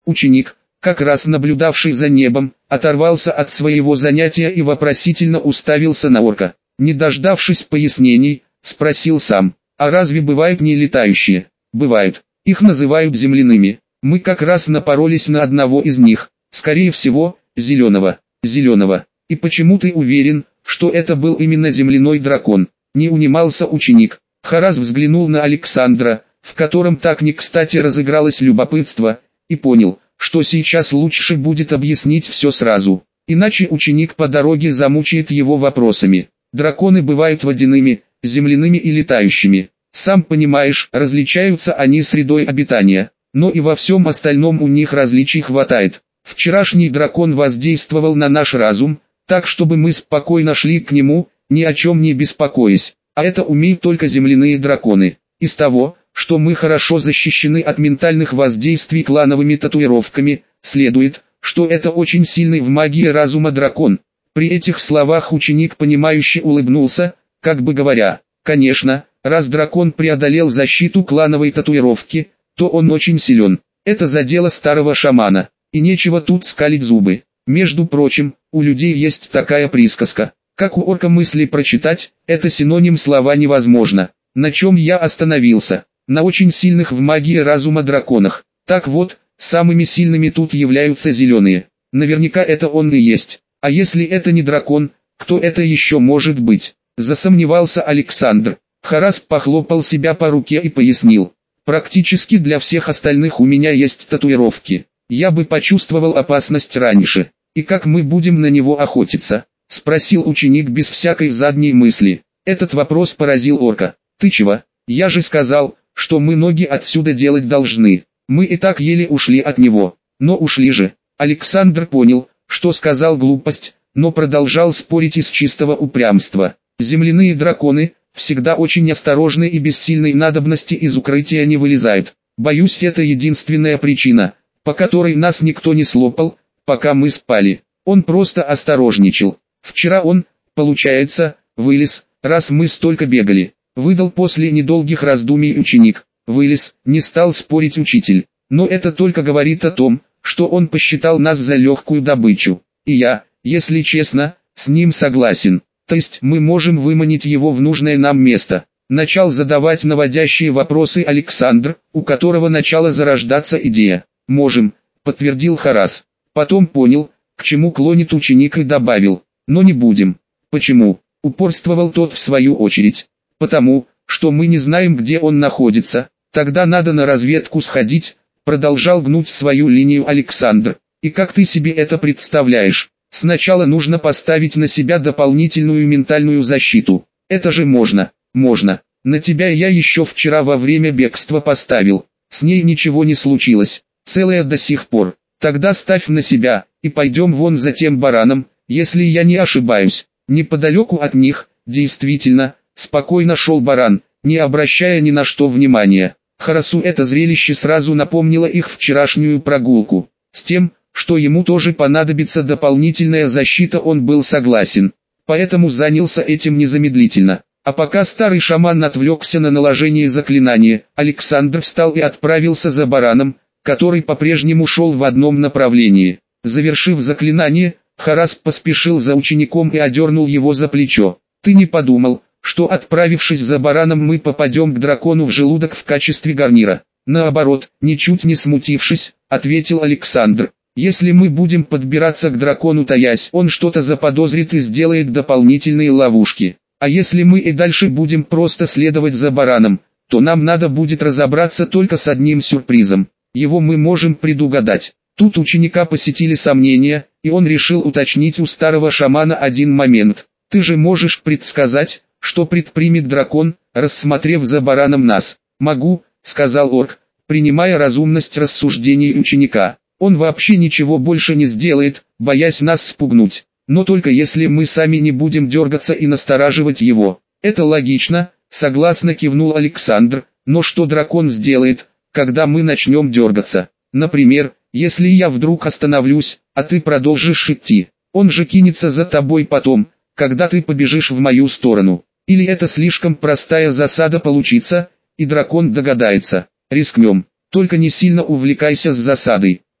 Ученик, как раз наблюдавший за небом, оторвался от своего занятия и вопросительно уставился на орка. Не дождавшись пояснений, спросил сам: «А разве бывают не летающие?» «Бывают. Их называют земляными. Мы как раз напоролись на одного из них, скорее всего, зеленого». «Зеленого. И почему ты уверен, что это был именно земляной дракон?» Не унимался ученик. Харас взглянул на Александра, в котором так не кстати разыгралось любопытство, и понял, что сейчас лучше будет объяснить все сразу, иначе ученик по дороге замучает его вопросами. Драконы бывают водяными, земляными и летающими. Сам понимаешь, различаются они средой обитания, но и во всем остальном у них различий хватает. Вчерашний дракон воздействовал на наш разум, так чтобы мы спокойно шли к нему, ни о чем не беспокоясь, а это умеют только земляные драконы. Из того, что мы хорошо защищены от ментальных воздействий клановыми татуировками, следует, что это очень сильный в магии разума дракон. При этих словах ученик понимающе улыбнулся, как бы говоря: конечно, раз дракон преодолел защиту клановой татуировки, то он очень силен. Это задело старого шамана, и нечего тут скалить зубы. Между прочим, у людей есть такая присказка: как у орка мысли прочитать, это синоним слова невозможно. На чем я остановился? На очень сильных в магии разума драконах. Так вот, самыми сильными тут являются зеленые. Наверняка это он и есть. А если это не дракон, кто это еще может быть? Засомневался Александр. Харас похлопал себя по руке и пояснил: практически для всех остальных у меня есть татуировки. Я бы почувствовал опасность раньше. И как мы будем на него охотиться? Спросил ученик без всякой задней мысли. Этот вопрос поразил орка. Ты чего? Я же сказал, что мы ноги отсюда делать должны. Мы и так еле ушли от него. Но ушли же. Александр понял, что сказал глупость, но продолжал спорить из чистого упрямства. Земляные драконы всегда очень осторожны и без сильной надобности из укрытия не вылезают. Боюсь, это единственная причина, по которой нас никто не слопал, пока мы спали. Он просто осторожничал. Вчера он, получается, вылез, раз мы столько бегали. Выдал после недолгих раздумий ученик. Вылез, не стал спорить учитель. Но это только говорит о том, что он посчитал нас за легкую добычу. И я, если честно, с ним согласен. То есть мы можем выманить его в нужное нам место. Начал задавать наводящие вопросы Александр, у которого начала зарождаться идея. Можем, подтвердил Харас. Потом понял, к чему клонит ученик, и добавил: но не будем. Почему? Упорствовал тот в свою очередь. Потому, что мы не знаем, где он находится. Тогда надо на разведку сходить. Продолжал гнуть свою линию Александр. И как ты себе это представляешь? Сначала нужно поставить на себя дополнительную ментальную защиту. Это же можно. Можно. На тебя я еще вчера во время бегства поставил. С ней ничего не случилось. Целая до сих пор. Тогда ставь на себя, и пойдем вон за тем бараном, если я не ошибаюсь. Неподалеку от них, действительно, спокойно шел баран, не обращая ни на что внимания. Харасу это зрелище сразу напомнило их вчерашнюю прогулку. С тем, что ему тоже понадобится дополнительная защита, он был согласен. Поэтому занялся этим незамедлительно. А пока старый шаман отвлекся на наложение заклинания, Александр встал и отправился за бараном, который по-прежнему шел в одном направлении. Завершив заклинание, Харас поспешил за учеником и одернул его за плечо. «Ты не подумал, что отправившись за бараном мы попадем к дракону в желудок в качестве гарнира?» «Наоборот», ничуть не смутившись, ответил Александр. «Если мы будем подбираться к дракону таясь, он что-то заподозрит и сделает дополнительные ловушки. А если мы и дальше будем просто следовать за бараном, то нам надо будет разобраться только с одним сюрпризом. Его мы можем предугадать». Тут ученика посетили сомнения, и он решил уточнить у старого шамана один момент. «Ты же можешь предсказать, что предпримет дракон, рассмотрев за бараном нас?» «Могу», — сказал орк, принимая разумность рассуждений ученика. «Он вообще ничего больше не сделает, боясь нас спугнуть. Но только если мы сами не будем дергаться и настораживать его». «Это логично», — согласно кивнул Александр. «Но что дракон сделает, когда мы начнем дергаться? Например, если я вдруг остановлюсь, а ты продолжишь идти, он же кинется за тобой потом, когда ты побежишь в мою сторону. Или это слишком простая засада получится, и дракон догадается. Рискнем, только не сильно увлекайся с засадой».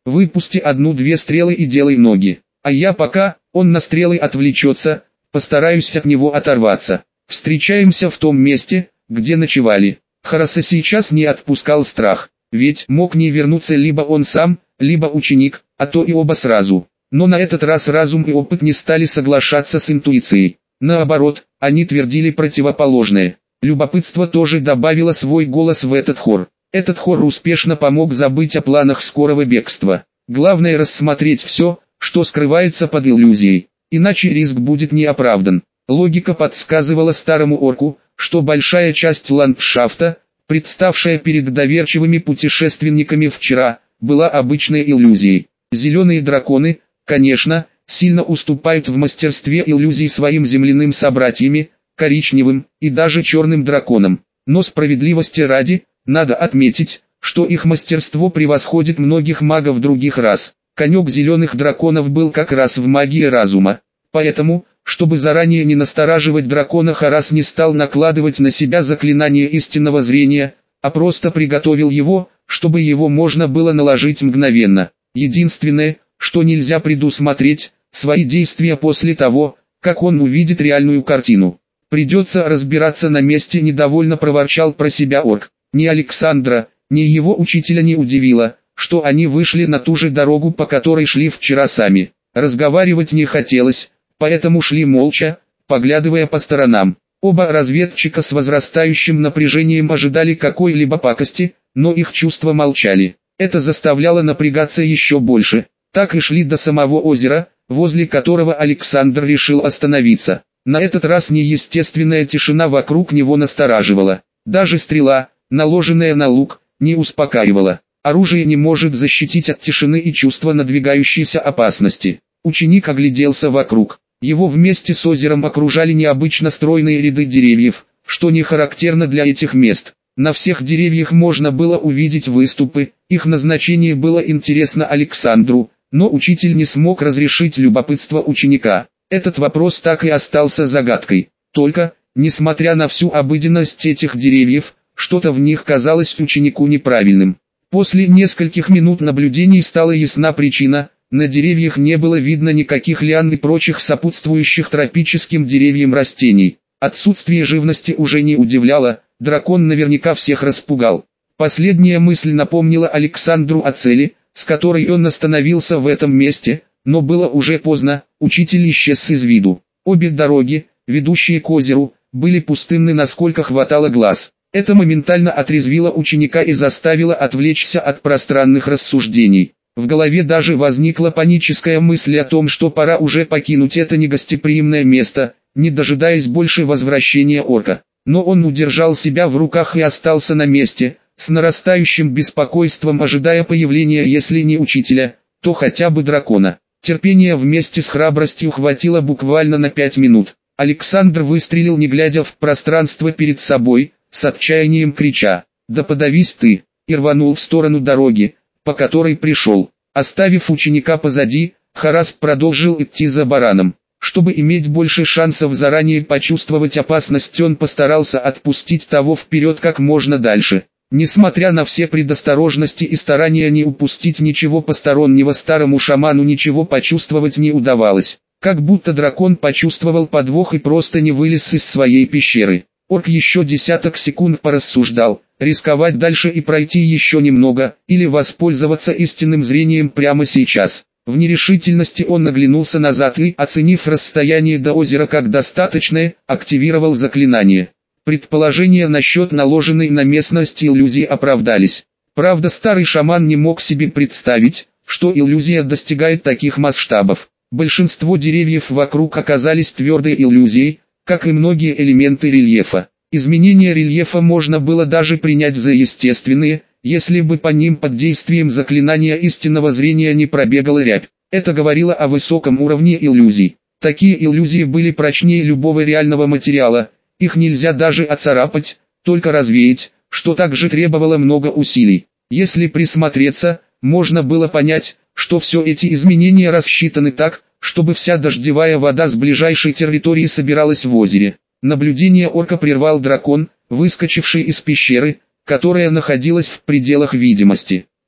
Выпусти одну-две стрелы и делай ноги. А я пока, он на стрелы отвлечется, постараюсь от него оторваться. Встречаемся в том месте, где ночевали. Хараса сейчас не отпускал страх, ведь мог не вернуться либо он сам, либо ученик, а то и оба сразу. Но на этот раз разум и опыт не стали соглашаться с интуицией. Наоборот, они твердили противоположное. Любопытство тоже добавило свой голос в этот хор. Этот хор успешно помог забыть о планах скорого бегства. Главное рассмотреть все, что скрывается под иллюзией, иначе риск будет неоправдан. Логика подсказывала старому орку, что большая часть ландшафта, представшая перед доверчивыми путешественниками вчера, была обычной иллюзией. Зеленые драконы, конечно, сильно уступают в мастерстве иллюзий своим земляным собратьям, коричневым и даже черным драконам. Но справедливости ради, надо отметить, что их мастерство превосходит многих магов других рас. Конек зеленых драконов был как раз в магии разума. Поэтому, чтобы заранее не настораживать дракона, Харас не стал накладывать на себя заклинание истинного зрения, а просто приготовил его, чтобы его можно было наложить мгновенно. Единственное, что нельзя предусмотреть, свои действия после того, как он увидит реальную картину. Придется разбираться на месте, недовольно проворчал про себя орк. Ни Александра, ни его учителя не удивило, что они вышли на ту же дорогу, по которой шли вчера сами. Разговаривать не хотелось, поэтому шли молча, поглядывая по сторонам. Оба разведчика с возрастающим напряжением ожидали какой-либо пакости, но их чувства молчали. Это заставляло напрягаться еще больше. Так и шли до самого озера, возле которого Александр решил остановиться. На этот раз неестественная тишина вокруг него настораживала. Даже стрела, наложенная на лук, не успокаивала. Оружие не может защитить от тишины и чувства надвигающейся опасности. Ученик огляделся вокруг. Его вместе с озером окружали необычно стройные ряды деревьев, что не характерно для этих мест. На всех деревьях можно было увидеть выступы, их назначение было интересно Александру, но учитель не смог разрешить любопытство ученика. Этот вопрос так и остался загадкой. Только, несмотря на всю обыденность этих деревьев, что-то в них казалось ученику неправильным. После нескольких минут наблюдений стала ясна причина. На деревьях не было видно никаких лиан и прочих сопутствующих тропическим деревьям растений. Отсутствие живности уже не удивляло, дракон наверняка всех распугал. Последняя мысль напомнила Александру о цели, с которой он остановился в этом месте, но было уже поздно, учитель исчез из виду. Обе дороги, ведущие к озеру, были пустынны насколько хватало глаз. Это моментально отрезвило ученика и заставило отвлечься от пространных рассуждений. В голове даже возникла паническая мысль о том, что пора уже покинуть это негостеприимное место, не дожидаясь больше возвращения орка. Но он удержал себя в руках и остался на месте, с нарастающим беспокойством ожидая появления, если не учителя, то хотя бы дракона. Терпения вместе с храбростью хватило буквально на 5 минут. Александр выстрелил, не глядя в пространство перед собой, с отчаянием крича: «Да подавись ты!» и рванул в сторону дороги, по которой пришел. Оставив ученика позади, Харас продолжил идти за бараном. Чтобы иметь больше шансов заранее почувствовать опасность, он постарался отпустить того вперед как можно дальше. Несмотря на все предосторожности и старания не упустить ничего постороннего, старому шаману ничего почувствовать не удавалось. Как будто дракон почувствовал подвох и просто не вылез из своей пещеры. Орк еще десяток секунд порассуждал, рисковать дальше и пройти еще немного, или воспользоваться истинным зрением прямо сейчас. В нерешительности он оглянулся назад и, оценив расстояние до озера как достаточное, активировал заклинание. Предположения насчет наложенной на местность иллюзии оправдались. Правда, старый шаман не мог себе представить, что иллюзия достигает таких масштабов. Большинство деревьев вокруг оказались твердой иллюзией, как и многие элементы рельефа. Изменения рельефа можно было даже принять за естественные, если бы по ним под действием заклинания истинного зрения не пробегала рябь. Это говорило о высоком уровне иллюзий. Такие иллюзии были прочнее любого реального материала, их нельзя даже оцарапать, только развеять, что также требовало много усилий. Если присмотреться, можно было понять, что все эти изменения рассчитаны так, чтобы вся дождевая вода с ближайшей территории собиралась в озере. Наблюдение орка прервал дракон, выскочивший из пещеры, которая находилась в пределах видимости.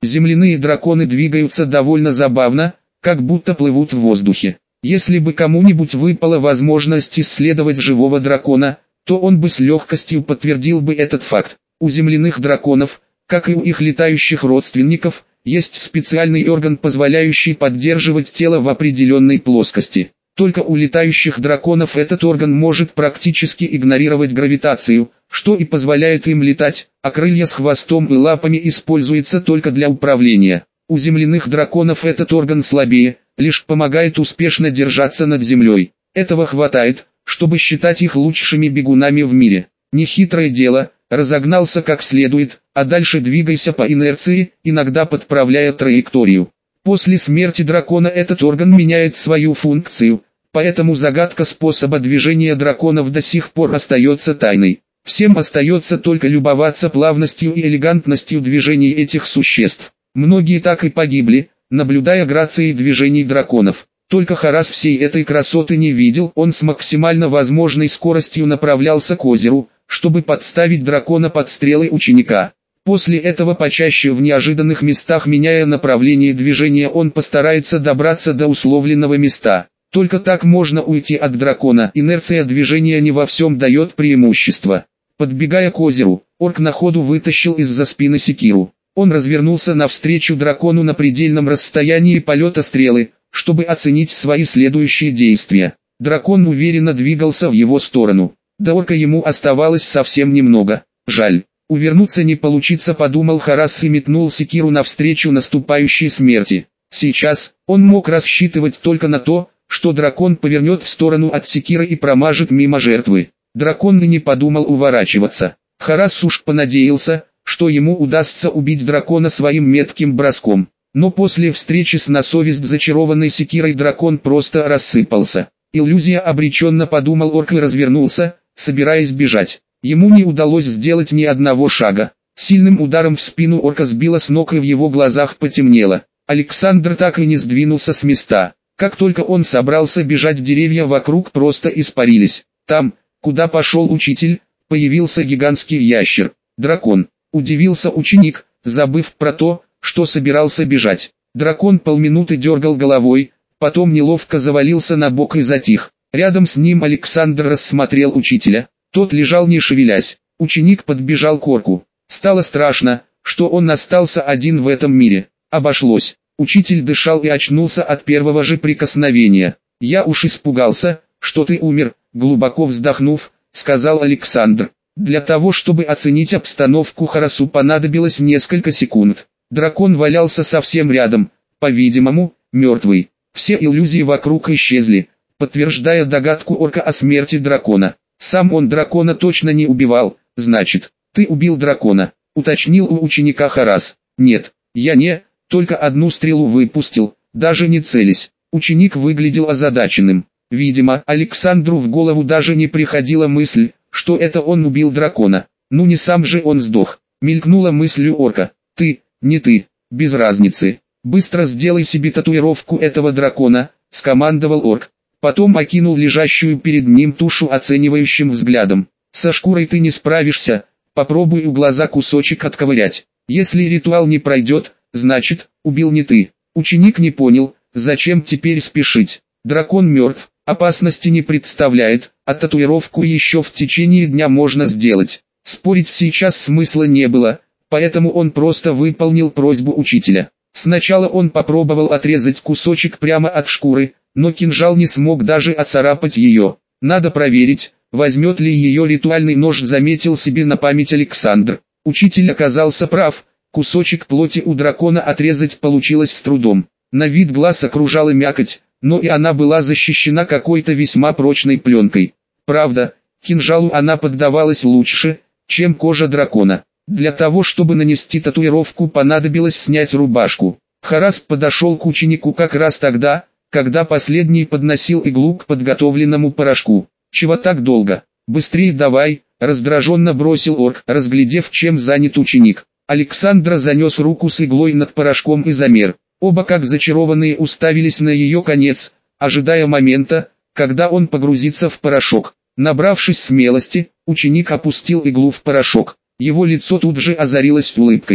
Земляные драконы двигаются довольно забавно, как будто плывут в воздухе. Если бы кому-нибудь выпала возможность исследовать живого дракона, то он бы с легкостью подтвердил бы этот факт. У земляных драконов, как и у их летающих родственников, есть специальный орган, позволяющий поддерживать тело в определенной плоскости. Только у летающих драконов этот орган может практически игнорировать гравитацию, что и позволяет им летать, а крылья с хвостом и лапами используются только для управления. У земляных драконов этот орган слабее, лишь помогает успешно держаться над землей. Этого хватает, чтобы считать их лучшими бегунами в мире. Нехитрое дело, разогнался как следует, а дальше двигайся по инерции, иногда подправляя траекторию. После смерти дракона этот орган меняет свою функцию, поэтому загадка способа движения драконов до сих пор остается тайной. Всем остается только любоваться плавностью и элегантностью движений этих существ. Многие так и погибли, наблюдая грацией движений драконов. Только Харас всей этой красоты не видел, он с максимально возможной скоростью направлялся к озеру, чтобы подставить дракона под стрелы ученика. После этого почаще в неожиданных местах меняя направление движения он постарается добраться до условленного места. Только так можно уйти от дракона, инерция движения не во всем дает преимущество. Подбегая к озеру, орк на ходу вытащил из-за спины секиру. Он развернулся навстречу дракону на предельном расстоянии полета стрелы, чтобы оценить свои следующие действия. Дракон уверенно двигался в его сторону. До орка ему оставалось совсем немного. Жаль, увернуться не получится, подумал Харас и метнул секиру навстречу наступающей смерти. Сейчас он мог рассчитывать только на то, что дракон повернет в сторону от секиры и промажет мимо жертвы. Дракон и не подумал уворачиваться. Харас уж понадеялся, что ему удастся убить дракона своим метким броском. Но после встречи с на совесть зачарованной секирой дракон просто рассыпался. Иллюзия, обреченно подумал орк и развернулся, собираясь бежать. Ему не удалось сделать ни одного шага. Сильным ударом в спину орка сбило с ног и в его глазах потемнело. Александр так и не сдвинулся с места. Как только он собрался бежать, деревья вокруг просто испарились. Там, куда пошел учитель, появился гигантский ящер. Дракон. Удивился ученик, забыв про то, что собирался бежать. Дракон полминуты дергал головой, потом неловко завалился на бок и затих. Рядом с ним Александр рассмотрел учителя. Тот лежал не шевелясь. Ученик подбежал к орку. Стало страшно, что он остался один в этом мире. Обошлось. Учитель дышал и очнулся от первого же прикосновения. «Я уж испугался, что ты умер», глубоко вздохнув, сказал Александр. Для того, чтобы оценить обстановку, Харасу понадобилось несколько секунд. Дракон валялся совсем рядом, по-видимому, мертвый. Все иллюзии вокруг исчезли, подтверждая догадку орка о смерти дракона. Сам он дракона точно не убивал. «Значит, ты убил дракона», уточнил у ученика Харас. «Нет, я не, только одну стрелу выпустил, даже не целясь». Ученик выглядел озадаченным. Видимо, Александру в голову даже не приходила мысль, что это он убил дракона. Ну не сам же он сдох. Мелькнула мысль у орка. «Ты, не ты, без разницы. Быстро сделай себе татуировку этого дракона», скомандовал орк. Потом окинул лежащую перед ним тушу оценивающим взглядом. «Со шкурой ты не справишься, попробуй у глаза кусочек отковырять. Если ритуал не пройдет, значит, убил не ты». Ученик не понял, зачем теперь спешить. Дракон мертв, опасности не представляет, а татуировку еще в течение дня можно сделать. Спорить сейчас смысла не было, поэтому он просто выполнил просьбу учителя. Сначала он попробовал отрезать кусочек прямо от шкуры, но кинжал не смог даже оцарапать ее. Надо проверить, возьмет ли ее ритуальный нож, заметил себе на память Александр. Учитель оказался прав, кусочек плоти у дракона отрезать получилось с трудом. На вид глаз окружала мякоть, но и она была защищена какой-то весьма прочной пленкой. Правда, кинжалу она поддавалась лучше, чем кожа дракона. Для того, чтобы нанести татуировку, понадобилось снять рубашку. Харас подошел к ученику как раз тогда, когда последний подносил иглу к подготовленному порошку. «Чего так долго? Быстрее давай!» — раздраженно бросил орк, разглядев, чем занят ученик. Александр занес руку с иглой над порошком и замер. Оба как зачарованные уставились на ее конец, ожидая момента, когда он погрузится в порошок. Набравшись смелости, ученик опустил иглу в порошок. Его лицо тут же озарилось улыбкой.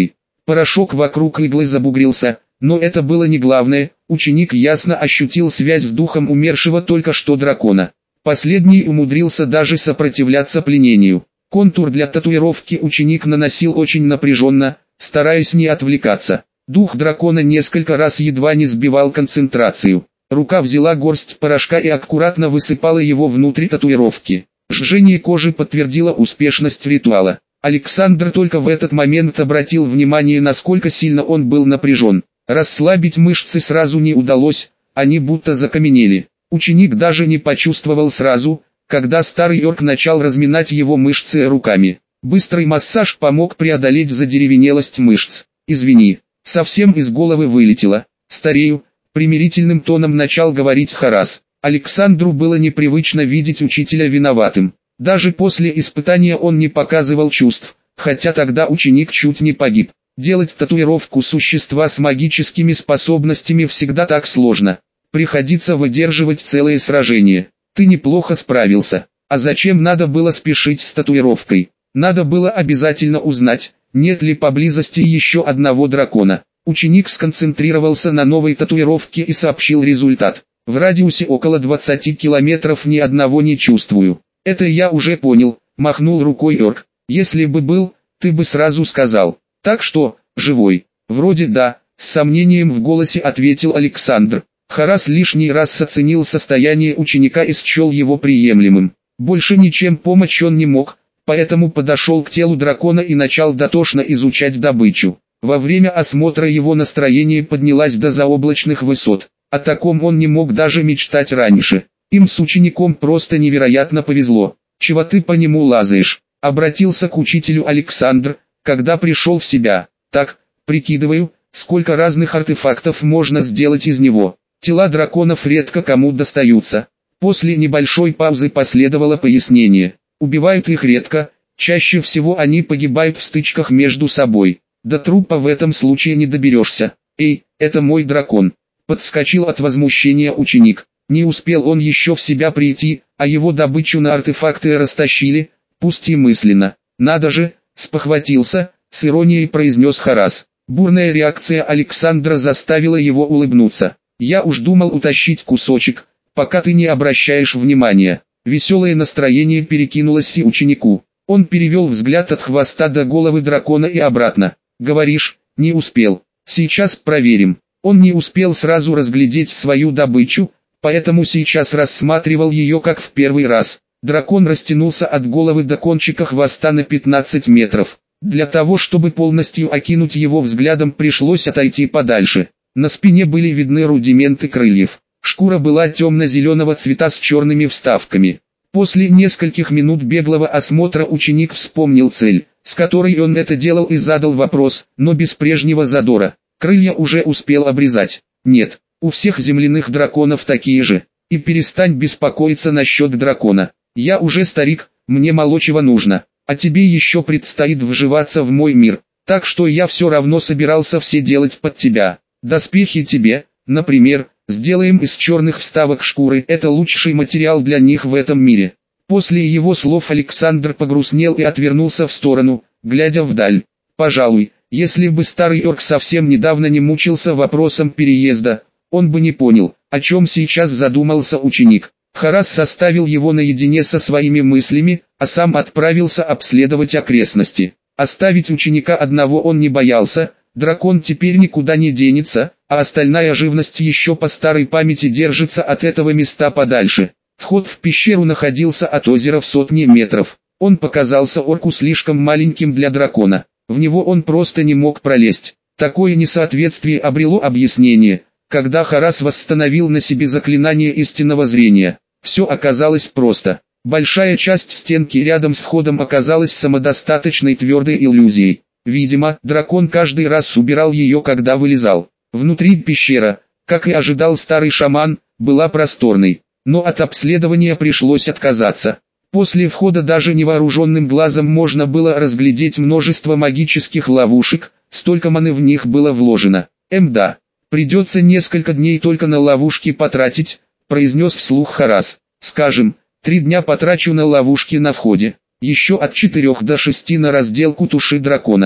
Порошок вокруг иглы забугрился, но это было не главное, ученик ясно ощутил связь с духом умершего только что дракона. Последний умудрился даже сопротивляться пленению. Контур для татуировки ученик наносил очень напряженно, стараясь не отвлекаться. Дух дракона несколько раз едва не сбивал концентрацию. Рука взяла горсть порошка и аккуратно высыпала его внутрь татуировки. Жжение кожи подтвердило успешность ритуала. Александр только в этот момент обратил внимание, насколько сильно он был напряжен. Расслабить мышцы сразу не удалось, они будто закаменели. Ученик даже не почувствовал сразу, когда старый орк начал разминать его мышцы руками. Быстрый массаж помог преодолеть задеревенелость мышц. «Извини, совсем из головы вылетело. Старею», — примирительным тоном начал говорить Харас. Александру было непривычно видеть учителя виноватым. Даже после испытания он не показывал чувств, хотя тогда ученик чуть не погиб. Делать татуировку существа с магическими способностями всегда так сложно. Приходится выдерживать целые сражения. Ты неплохо справился. А зачем надо было спешить с татуировкой? Надо было обязательно узнать, нет ли поблизости еще одного дракона. Ученик сконцентрировался на новой татуировке и сообщил результат. В радиусе около 20 километров ни одного не чувствую. Это я уже понял, махнул рукой орк. Если бы был, ты бы сразу сказал. Так что, живой? Вроде да, с сомнением в голосе ответил Александр. Харас лишний раз оценил состояние ученика и счел его приемлемым. Больше ничем помочь он не мог, поэтому подошел к телу дракона и начал дотошно изучать добычу. Во время осмотра его настроение поднялось до заоблачных высот. О таком он не мог даже мечтать раньше. Им с учеником просто невероятно повезло. «Чего ты по нему лазаешь?» — обратился к учителю Александр, когда пришел в себя. «Так, прикидываю, сколько разных артефактов можно сделать из него. Тела драконов редко кому достаются». После небольшой паузы последовало пояснение. Убивают их редко, чаще всего они погибают в стычках между собой. До трупа в этом случае не доберешься. «Эй, это мой дракон!» — подскочил от возмущения ученик. Не успел он еще в себя прийти, а его добычу на артефакты растащили, пусть и мысленно. «Надо же!» — спохватился, с иронией произнес Харас. Бурная реакция Александра заставила его улыбнуться. «Я уж думал утащить кусочек, пока ты не обращаешь внимания». Веселое настроение перекинулось и ученику. Он перевел взгляд от хвоста до головы дракона и обратно. «Говоришь, не успел. Сейчас проверим». Он не успел сразу разглядеть свою добычу, поэтому сейчас рассматривал ее как в первый раз. Дракон растянулся от головы до кончика хвоста на 15 метров. Для того, чтобы полностью окинуть его взглядом, пришлось отойти подальше. На спине были видны рудименты крыльев. Шкура была темно-зеленого цвета с черными вставками. После нескольких минут беглого осмотра ученик вспомнил цель, с которой он это делал, и задал вопрос, но без прежнего задора. «Крылья уже успел обрезать?» «Нет, у всех земляных драконов такие же. И перестань беспокоиться насчет дракона. Я уже старик, мне мало чего нужно, а тебе еще предстоит вживаться в мой мир, так что я все равно собирался все делать под тебя. Доспехи тебе, например, сделаем из черных вставок шкуры, это лучший материал для них в этом мире». После его слов Александр погрустнел и отвернулся в сторону, глядя вдаль. Пожалуй, если бы старый орк совсем недавно не мучился вопросом переезда, он бы не понял, о чем сейчас задумался ученик. Харас составил его наедине со своими мыслями, а сам отправился обследовать окрестности. Оставить ученика одного он не боялся, дракон теперь никуда не денется, а остальная живность еще по старой памяти держится от этого места подальше. Вход в пещеру находился от озера в сотни метров. Он показался орку слишком маленьким для дракона. В него он просто не мог пролезть. Такое несоответствие обрело объяснение, когда Харас восстановил на себе заклинание истинного зрения. Все оказалось просто. Большая часть стенки рядом с входом оказалась самодостаточной твердой иллюзией. Видимо, дракон каждый раз убирал ее, когда вылезал. Внутри пещера, как и ожидал старый шаман, была просторной. Но от обследования пришлось отказаться. После входа даже невооруженным глазом можно было разглядеть множество магических ловушек, столько маны в них было вложено. Да, придется несколько дней только на ловушки потратить, произнес вслух Харас. Скажем, 3 дня потрачу на ловушки на входе, еще от 4 до 6 на разделку туши дракона.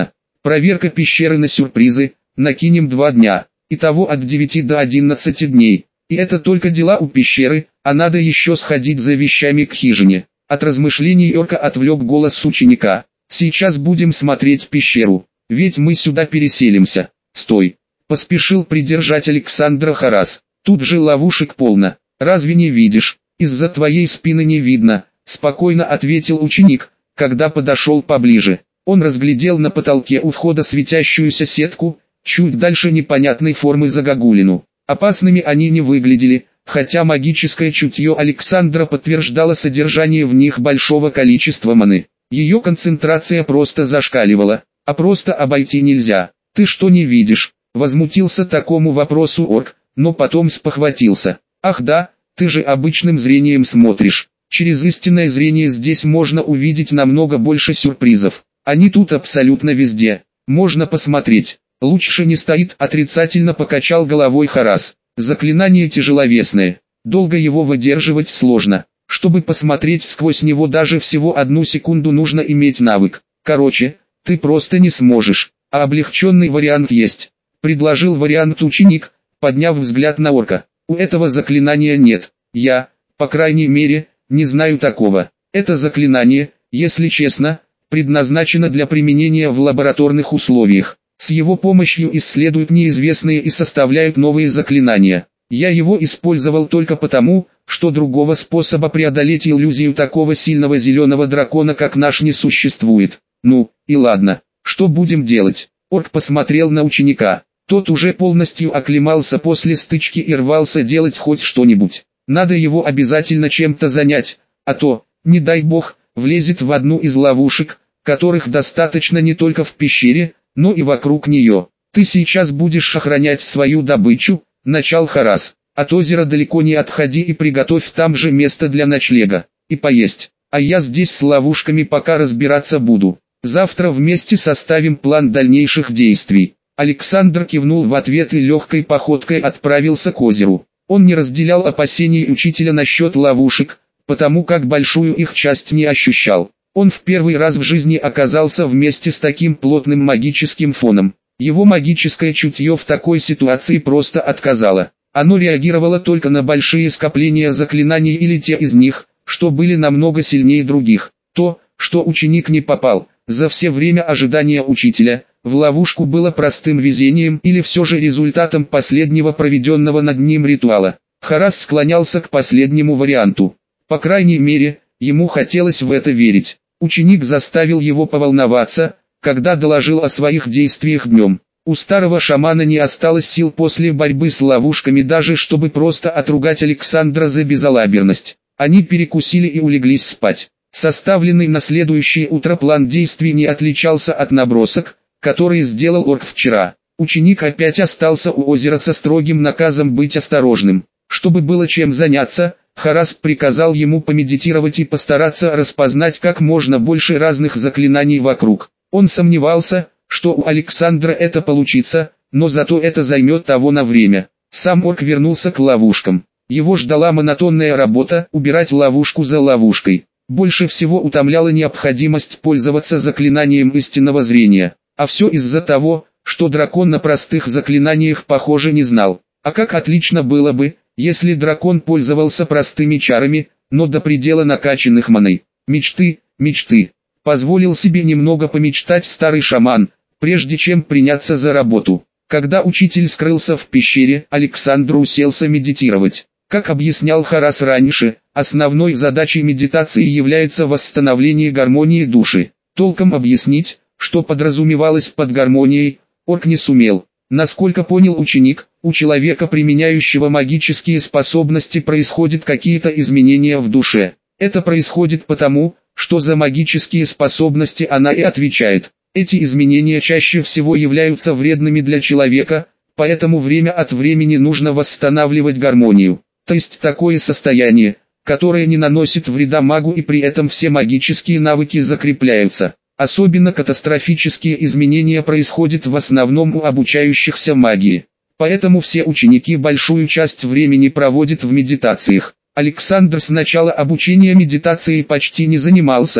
Проверка пещеры на сюрпризы, накинем 2 дня. Итого от 9 до 11 дней. И это только дела у пещеры, а надо еще сходить за вещами к хижине. От размышлений Йорка отвлек голос ученика. Сейчас будем смотреть пещеру, ведь мы сюда переселимся. Стой! Поспешил придержать Александра Харас. Тут же ловушек полно. Разве не видишь? Из-за твоей спины не видно, спокойно ответил ученик, когда подошел поближе. Он разглядел на потолке у входа светящуюся сетку, чуть дальше непонятной формы загогулину. Опасными они не выглядели, хотя магическое чутье Александра подтверждало содержание в них большого количества маны. Ее концентрация просто зашкаливала, а просто обойти нельзя. «Ты что не видишь?» — возмутился такому вопросу орк, но потом спохватился. «Ах да, ты же обычным зрением смотришь. Через истинное зрение здесь можно увидеть намного больше сюрпризов. Они тут абсолютно везде. Можно посмотреть». «Лучше не стоит», — отрицательно покачал головой Харас. «Заклинание тяжеловесное. Долго его выдерживать сложно. Чтобы посмотреть сквозь него даже всего 1 секунду нужно иметь навык. Короче, ты просто не сможешь, а облегченный вариант есть», — предложил вариант ученик, подняв взгляд на орка. «У этого заклинания нет. Я, по крайней мере, не знаю такого. Это заклинание, если честно, предназначено для применения в лабораторных условиях. С его помощью исследуют неизвестные и составляют новые заклинания. Я его использовал только потому, что другого способа преодолеть иллюзию такого сильного зеленого дракона как наш не существует. Ну, и ладно, что будем делать?» Орк посмотрел на ученика. Тот уже полностью оклемался после стычки и рвался делать хоть что-нибудь. Надо его обязательно чем-то занять, а то, не дай бог, влезет в одну из ловушек, которых достаточно не только в пещере, но и вокруг нее. «Ты сейчас будешь охранять свою добычу», — начал Харас. «От озера далеко не отходи и приготовь там же место для ночлега, и поесть. А я здесь с ловушками пока разбираться буду. Завтра вместе составим план дальнейших действий». Александр кивнул в ответ и легкой походкой отправился к озеру. Он не разделял опасений учителя насчет ловушек, потому как большую их часть не ощущал. Он в первый раз в жизни оказался вместе с таким плотным магическим фоном. Его магическое чутье в такой ситуации просто отказало. Оно реагировало только на большие скопления заклинаний или те из них, что были намного сильнее других. То, что ученик не попал, за все время ожидания учителя, в ловушку было простым везением или все же результатом последнего проведенного над ним ритуала. Харас склонялся к последнему варианту. По крайней мере, ему хотелось в это верить. Ученик заставил его поволноваться, когда доложил о своих действиях днем. У старого шамана не осталось сил после борьбы с ловушками даже чтобы просто отругать Александра за безалаберность. Они перекусили и улеглись спать. Составленный на следующее утро план действий не отличался от набросок, которые сделал орк вчера. Ученик опять остался у озера со строгим наказом быть осторожным. Чтобы было чем заняться, Харас приказал ему помедитировать и постараться распознать как можно больше разных заклинаний вокруг. Он сомневался, что у Александра это получится, но зато это займет того на время. Сам орк вернулся к ловушкам. Его ждала монотонная работа убирать ловушку за ловушкой. Больше всего утомляла необходимость пользоваться заклинанием истинного зрения. А все из-за того, что дракон на простых заклинаниях похоже не знал. А как отлично было бы, если дракон пользовался простыми чарами, но до предела накачанных маной. Мечты, мечты. Позволил себе немного помечтать старый шаман, прежде чем приняться за работу. Когда учитель скрылся в пещере, Александр уселся медитировать. Как объяснял Харас раньше, основной задачей медитации является восстановление гармонии души. Толком объяснить, что подразумевалось под гармонией, орк не сумел. Насколько понял ученик, у человека, применяющего магические способности, происходят какие-то изменения в душе. Это происходит потому, что за магические способности она и отвечает. Эти изменения чаще всего являются вредными для человека, поэтому время от времени нужно восстанавливать гармонию. То есть такое состояние, которое не наносит вреда магу и при этом все магические навыки закрепляются. Особенно катастрофические изменения происходят в основном у обучающихся магии. Поэтому все ученики большую часть времени проводят в медитациях. Александр с начала обучения медитацией почти не занимался,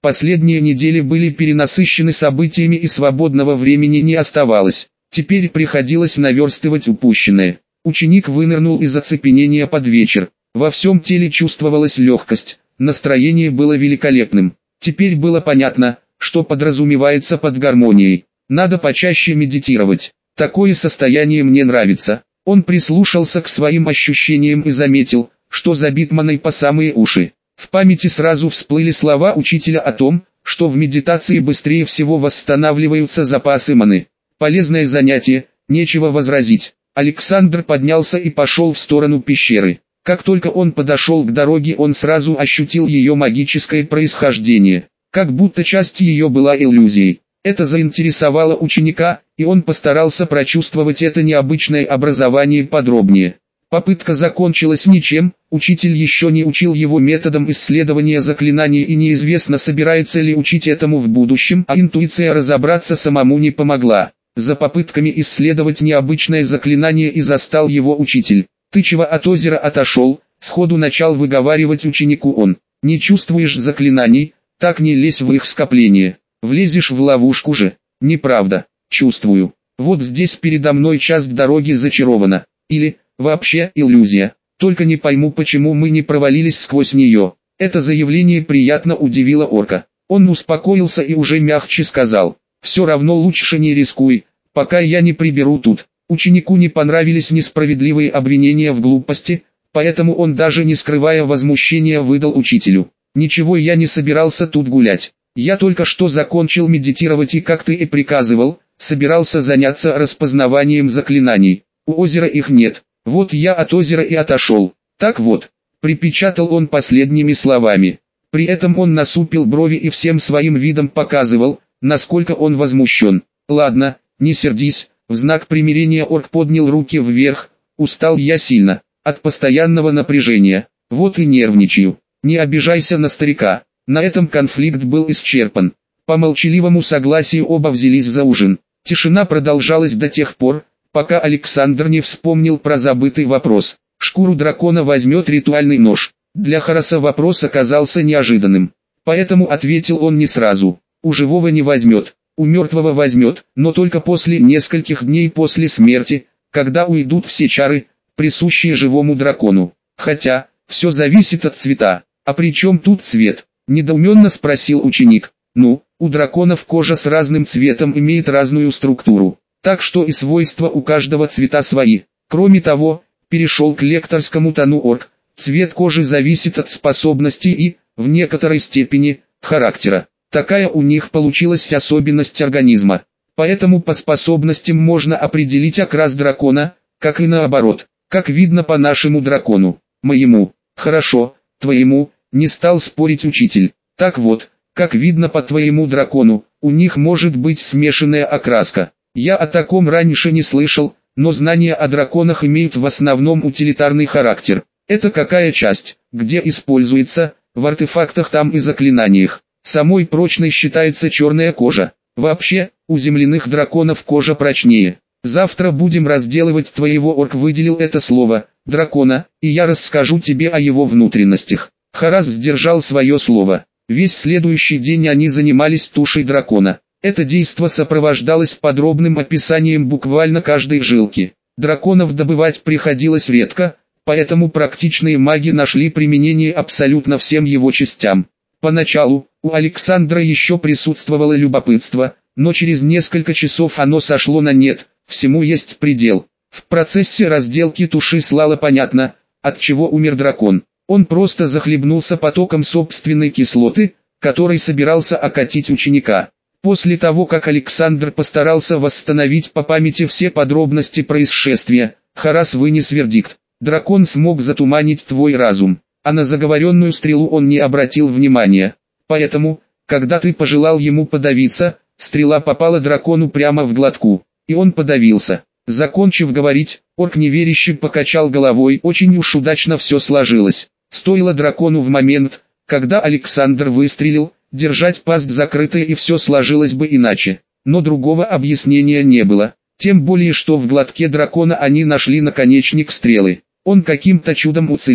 Последние недели были перенасыщены событиями и свободного времени не оставалось. Теперь приходилось наверстывать упущенное. Ученик вынырнул из оцепенения под вечер. Во всем теле чувствовалась легкость, настроение было великолепным. Теперь было понятно, что подразумевается под гармонией. Надо почаще медитировать. Такое состояние мне нравится. Он прислушался к своим ощущениям и заметил, что забит маной по самые уши. В памяти сразу всплыли слова учителя о том, что в медитации быстрее всего восстанавливаются запасы маны. Полезное занятие, нечего возразить. Александр поднялся и пошел в сторону пещеры. Как только он подошел к дороге, он сразу ощутил ее магическое происхождение, как будто часть ее была иллюзией. Это заинтересовало ученика, и он постарался прочувствовать это необычное образование подробнее. Попытка закончилась ничем, учитель еще не учил его методом исследования заклинаний и неизвестно, собирается ли учить этому в будущем, а интуиция разобраться самому не помогла. За попытками исследовать необычное заклинание и застал его учитель. Тычево от озера отошел, сходу начал выговаривать ученику он. «Не чувствуешь заклинаний, так не лезь в их скопление. Влезешь в ловушку же». «Неправда, чувствую. Вот здесь передо мной часть дороги зачарована. Или, вообще, иллюзия. Только не пойму, почему мы не провалились сквозь нее». Это заявление приятно удивило орка. Он успокоился и уже мягче сказал: «Все равно лучше не рискуй, пока я не приберу тут». Ученику не понравились несправедливые обвинения в глупости, поэтому он даже не скрывая возмущения выдал учителю: «Ничего, я не собирался тут гулять. Я только что закончил медитировать и, как ты и приказывал, собирался заняться распознаванием заклинаний. У озера их нет, вот я от озера и отошел». «Так вот», припечатал он последними словами. При этом он насупил брови и всем своим видом показывал, насколько он возмущен. «Ладно, не сердись». В знак примирения орк поднял руки вверх. «Устал я сильно, от постоянного напряжения, вот и нервничаю. Не обижайся на старика». На этом конфликт был исчерпан. По молчаливому согласию оба взялись за ужин. Тишина продолжалась до тех пор, пока Александр не вспомнил про забытый вопрос. Шкуру дракона возьмет ритуальный нож. Для Хараса вопрос оказался неожиданным, поэтому ответил он не сразу. У живого не возьмет. У мертвого возьмет, но только после нескольких дней после смерти, когда уйдут все чары, присущие живому дракону. Хотя, все зависит от цвета. «А при чем тут цвет?» – недоуменно спросил ученик. «Ну, у драконов кожа с разным цветом имеет разную структуру, так что и свойства у каждого цвета свои. Кроме того, перешел к лекторскому тону орк, цвет кожи зависит от способностей и, в некоторой степени, характера. Такая у них получилась особенность организма. Поэтому по способностям можно определить окрас дракона, как и наоборот. Как видно по нашему дракону. Моему. Хорошо, твоему, не стал спорить учитель. Так вот, как видно по твоему дракону, у них может быть смешанная окраска. Я о таком раньше не слышал, но знания о драконах имеют в основном утилитарный характер. Это какая часть, где используется, в артефактах там и заклинаниях. Самой прочной считается черная кожа. Вообще, у земляных драконов кожа прочнее. Завтра будем разделывать твоего, орк выделил это слово, дракона, и я расскажу тебе о его внутренностях. Харас сдержал свое слово. Весь следующий день они занимались тушей дракона. Это действо сопровождалось подробным описанием буквально каждой жилки. Драконов добывать приходилось редко, поэтому практичные маги нашли применение абсолютно всем его частям. Поначалу, у Александра еще присутствовало любопытство, но через несколько часов оно сошло на нет, всему есть предел. В процессе разделки туши стало понятно, от чего умер дракон. Он просто захлебнулся потоком собственной кислоты, который собирался окатить ученика. После того, как Александр постарался восстановить по памяти все подробности происшествия, Харас вынес вердикт: дракон смог затуманить твой разум, а на заговоренную стрелу он не обратил внимания. Поэтому, когда ты пожелал ему подавиться, стрела попала дракону прямо в глотку, и он подавился. Закончив говорить, орк неверяще покачал головой. Очень уж удачно все сложилось. Стоило дракону в момент, когда Александр выстрелил, держать пасть закрытой, и все сложилось бы иначе. Но другого объяснения не было. Тем более, что в глотке дракона они нашли наконечник стрелы. Он каким-то чудом уцелел.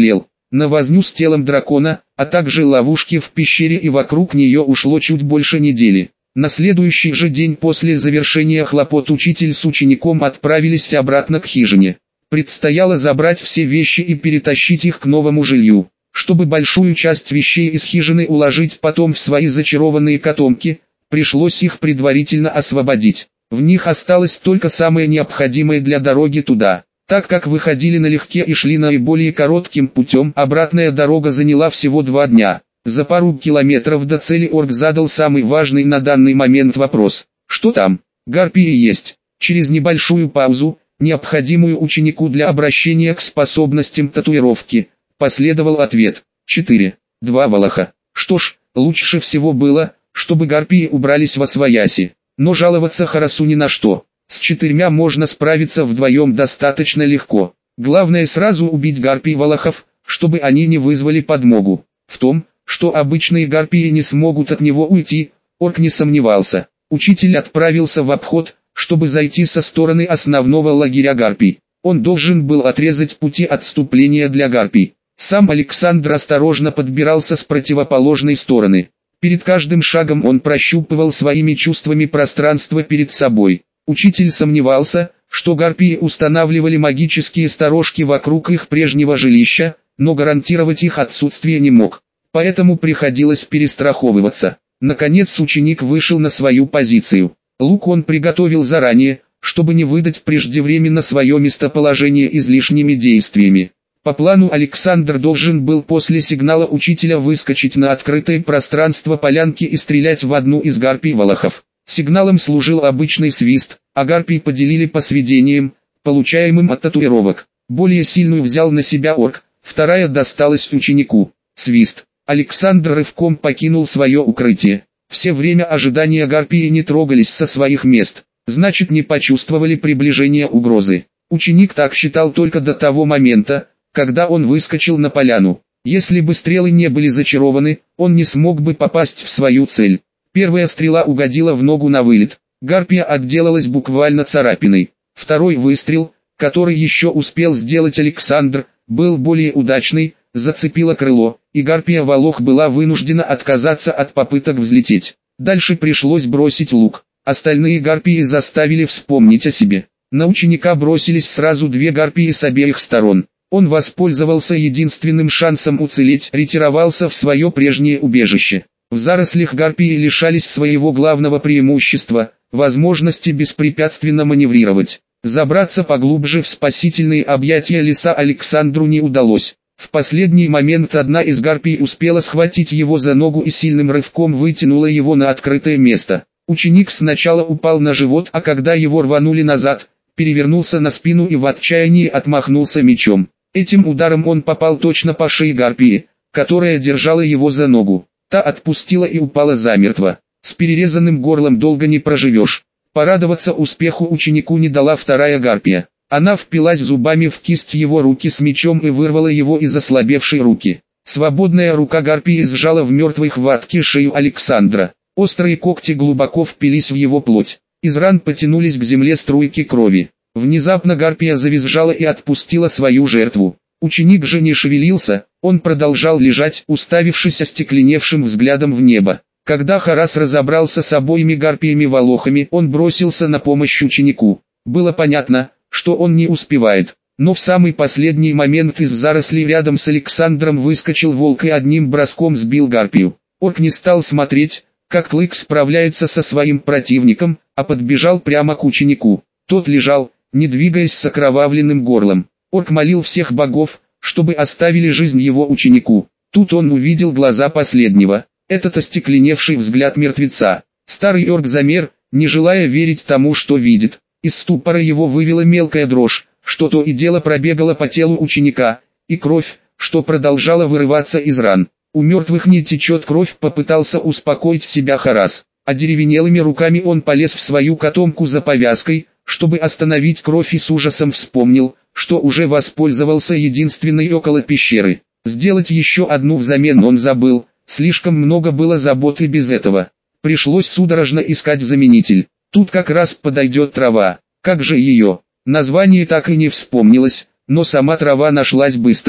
На возню с телом дракона, а также ловушки в пещере и вокруг нее ушло чуть больше недели. На следующий же день после завершения хлопот учитель с учеником отправились обратно к хижине. Предстояло забрать все вещи и перетащить их к новому жилью. Чтобы большую часть вещей из хижины уложить потом в свои зачарованные котомки, пришлось их предварительно освободить. В них осталось только самое необходимое для дороги туда. Так как выходили налегке и шли наиболее коротким путем, обратная дорога заняла всего 2 дня. За пару километров до цели орк задал самый важный на данный момент вопрос. Что там? Гарпии есть. Через небольшую паузу, необходимую ученику для обращения к способностям татуировки, последовал ответ. 4. 2 волоха. Что ж, лучше всего было, чтобы гарпии убрались восвояси. Но жаловаться Харасу ни на что. С 4 можно справиться вдвоем достаточно легко. Главное сразу убить гарпий-волохов, чтобы они не вызвали подмогу. В том, что обычные гарпии не смогут от него уйти, орк не сомневался. Учитель отправился в обход, чтобы зайти со стороны основного лагеря гарпий. Он должен был отрезать пути отступления для гарпий. Сам Александр осторожно подбирался с противоположной стороны. Перед каждым шагом он прощупывал своими чувствами пространство перед собой. Учитель сомневался, что гарпии устанавливали магические сторожки вокруг их прежнего жилища, но гарантировать их отсутствие не мог. Поэтому приходилось перестраховываться. Наконец ученик вышел на свою позицию. Лук он приготовил заранее, чтобы не выдать преждевременно свое местоположение излишними действиями. По плану Александр должен был после сигнала учителя выскочить на открытое пространство полянки и стрелять в одну из гарпий-волохов. Сигналом служил обычный свист, а гарпий поделили по сведениям, получаемым от татуировок. Более сильную взял на себя орк, вторая досталась ученику. Свист. Александр рывком покинул свое укрытие. Все время ожидания гарпии не трогались со своих мест, значит не почувствовали приближения угрозы. Ученик так считал только до того момента, когда он выскочил на поляну. Если бы стрелы не были зачарованы, он не смог бы попасть в свою цель. Первая стрела угодила в ногу на вылет, гарпия отделалась буквально царапиной. Второй выстрел, который еще успел сделать Александр, был более удачный, зацепило крыло, и гарпия-волох была вынуждена отказаться от попыток взлететь. Дальше пришлось бросить лук. Остальные гарпии заставили вспомнить о себе. На ученика бросились сразу 2 гарпии с обеих сторон. Он воспользовался единственным шансом уцелеть, ретировался в свое прежнее убежище. В зарослях гарпии лишались своего главного преимущества – возможности беспрепятственно маневрировать. Забраться поглубже в спасительные объятия леса Александру не удалось. В последний момент одна из гарпий успела схватить его за ногу и сильным рывком вытянула его на открытое место. Ученик сначала упал на живот, а когда его рванули назад, перевернулся на спину и в отчаянии отмахнулся мечом. Этим ударом он попал точно по шее гарпии, которая держала его за ногу. Та отпустила и упала замертво. С перерезанным горлом долго не проживешь. Порадоваться успеху ученику не дала вторая гарпия. Она впилась зубами в кисть его руки с мечом и вырвала его из ослабевшей руки. Свободная рука гарпии сжала в мертвой хватке шею Александра. Острые когти глубоко впились в его плоть. Из ран потянулись к земле струйки крови. Внезапно гарпия завизжала и отпустила свою жертву. Ученик же не шевелился, он продолжал лежать, уставившись остекленевшим взглядом в небо. Когда Харас разобрался с обоими гарпиями-волохами, он бросился на помощь ученику. Было понятно, что он не успевает. Но в самый последний момент из зарослей рядом с Александром выскочил волк и одним броском сбил гарпию. Орк не стал смотреть, как Клык справляется со своим противником, а подбежал прямо к ученику. Тот лежал, не двигаясь с окровавленным горлом. Орк молил всех богов, чтобы оставили жизнь его ученику. Тут он увидел глаза последнего. Этот остекленевший взгляд мертвеца. Старый орк замер, не желая верить тому, что видит. Из ступора его вывела мелкая дрожь, что то и дело пробегала по телу ученика, и кровь, что продолжала вырываться из ран. У мертвых не течет кровь, попытался успокоить себя Харас. Одеревенелыми руками он полез в свою котомку за повязкой, чтобы остановить кровь, и с ужасом вспомнил, что уже воспользовался единственной около пещеры. Сделать еще одну взамен он забыл, слишком много было забот и без этого. Пришлось судорожно искать заменитель. Тут как раз подойдет трава. Как же ее? Название так и не вспомнилось, но сама трава нашлась быстро.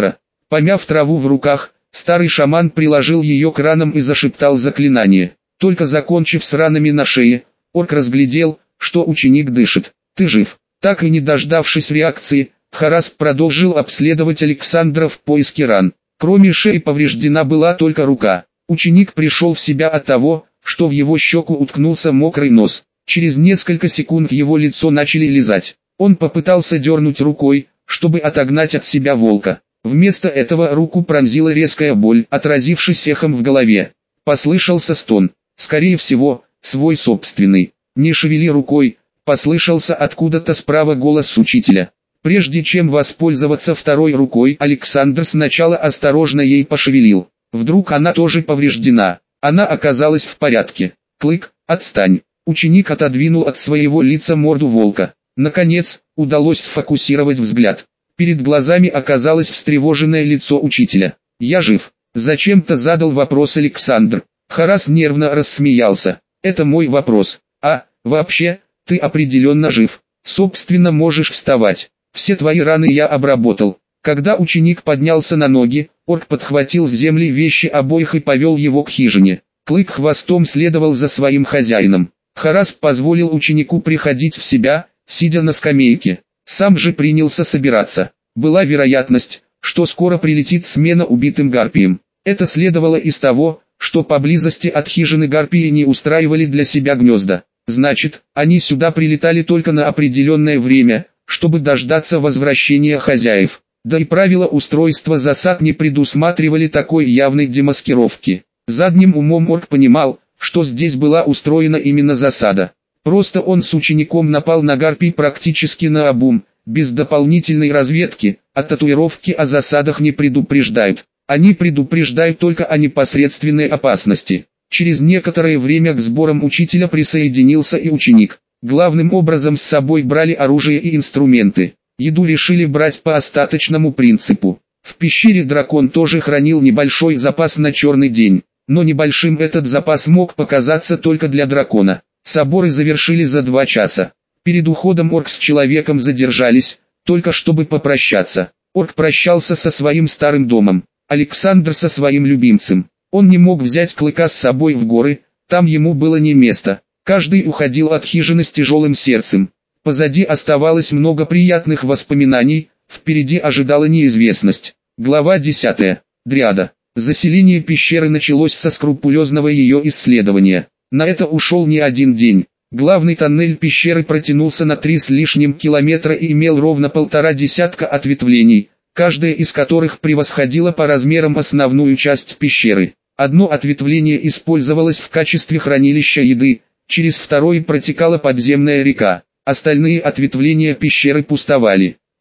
Помяв траву в руках, старый шаман приложил ее к ранам и зашептал заклинание. Только закончив с ранами на шее, орк разглядел, что ученик дышит. «Ты жив». Так и не дождавшись реакции, Харас продолжил обследовать Александра в поиске ран. Кроме шеи повреждена была только рука. Ученик пришел в себя от того, что в его щеку уткнулся мокрый нос. Через несколько секунд его лицо начали лизать. Он попытался дернуть рукой, чтобы отогнать от себя волка. Вместо этого руку пронзила резкая боль, отразившись эхом в голове. Послышался стон. Скорее всего, свой собственный. «Не шевели рукой», послышался откуда-то справа голос учителя. Прежде чем воспользоваться второй рукой, Александр сначала осторожно ей пошевелил. Вдруг она тоже повреждена. Она оказалась в порядке. «Клык, отстань». Ученик отодвинул от своего лица морду волка. Наконец, удалось сфокусировать взгляд. Перед глазами оказалось встревоженное лицо учителя. «Я жив», — зачем-то задал вопрос Александр. Харас нервно рассмеялся. «Это мой вопрос. А, вообще, ты определенно жив. Собственно, можешь вставать. Все твои раны я обработал». Когда ученик поднялся на ноги, орк подхватил с земли вещи обоих и повел его к хижине. Клык хвостом следовал за своим хозяином. Харас позволил ученику приходить в себя, сидя на скамейке. Сам же принялся собираться. Была вероятность, что скоро прилетит смена убитым гарпием. Это следовало из того, что поблизости от хижины гарпии не устраивали для себя гнезда. Значит, они сюда прилетали только на определенное время, чтобы дождаться возвращения хозяев. Да и правила устройства засад не предусматривали такой явной демаскировки. Задним умом орк понимал, что здесь была устроена именно засада. Просто он с учеником напал на гарпий практически наобум, без дополнительной разведки, а татуировки о засадах не предупреждают. Они предупреждают только о непосредственной опасности. Через некоторое время к сборам учителя присоединился и ученик. Главным образом с собой брали оружие и инструменты. Еду решили брать по остаточному принципу. В пещере дракон тоже хранил небольшой запас на черный день, но небольшим этот запас мог показаться только для дракона. Соборы завершили за 2 часа. Перед уходом орк с человеком задержались, только чтобы попрощаться. Орк прощался со своим старым домом, Александр со своим любимцем. Он не мог взять Клыка с собой в горы, там ему было не место. Каждый уходил от хижины с тяжелым сердцем. Позади оставалось много приятных воспоминаний, впереди ожидала неизвестность. Глава 10. Дриада. Заселение пещеры началось со скрупулезного ее исследования. На это ушел не один день. Главный тоннель пещеры протянулся на 3 с лишним километра и имел ровно 1,5 десятка ответвлений, каждая из которых превосходила по размерам основную часть пещеры. Одно ответвление использовалось в качестве хранилища еды, через второе протекала подземная река. Остальные ответвления пещеры пустовали.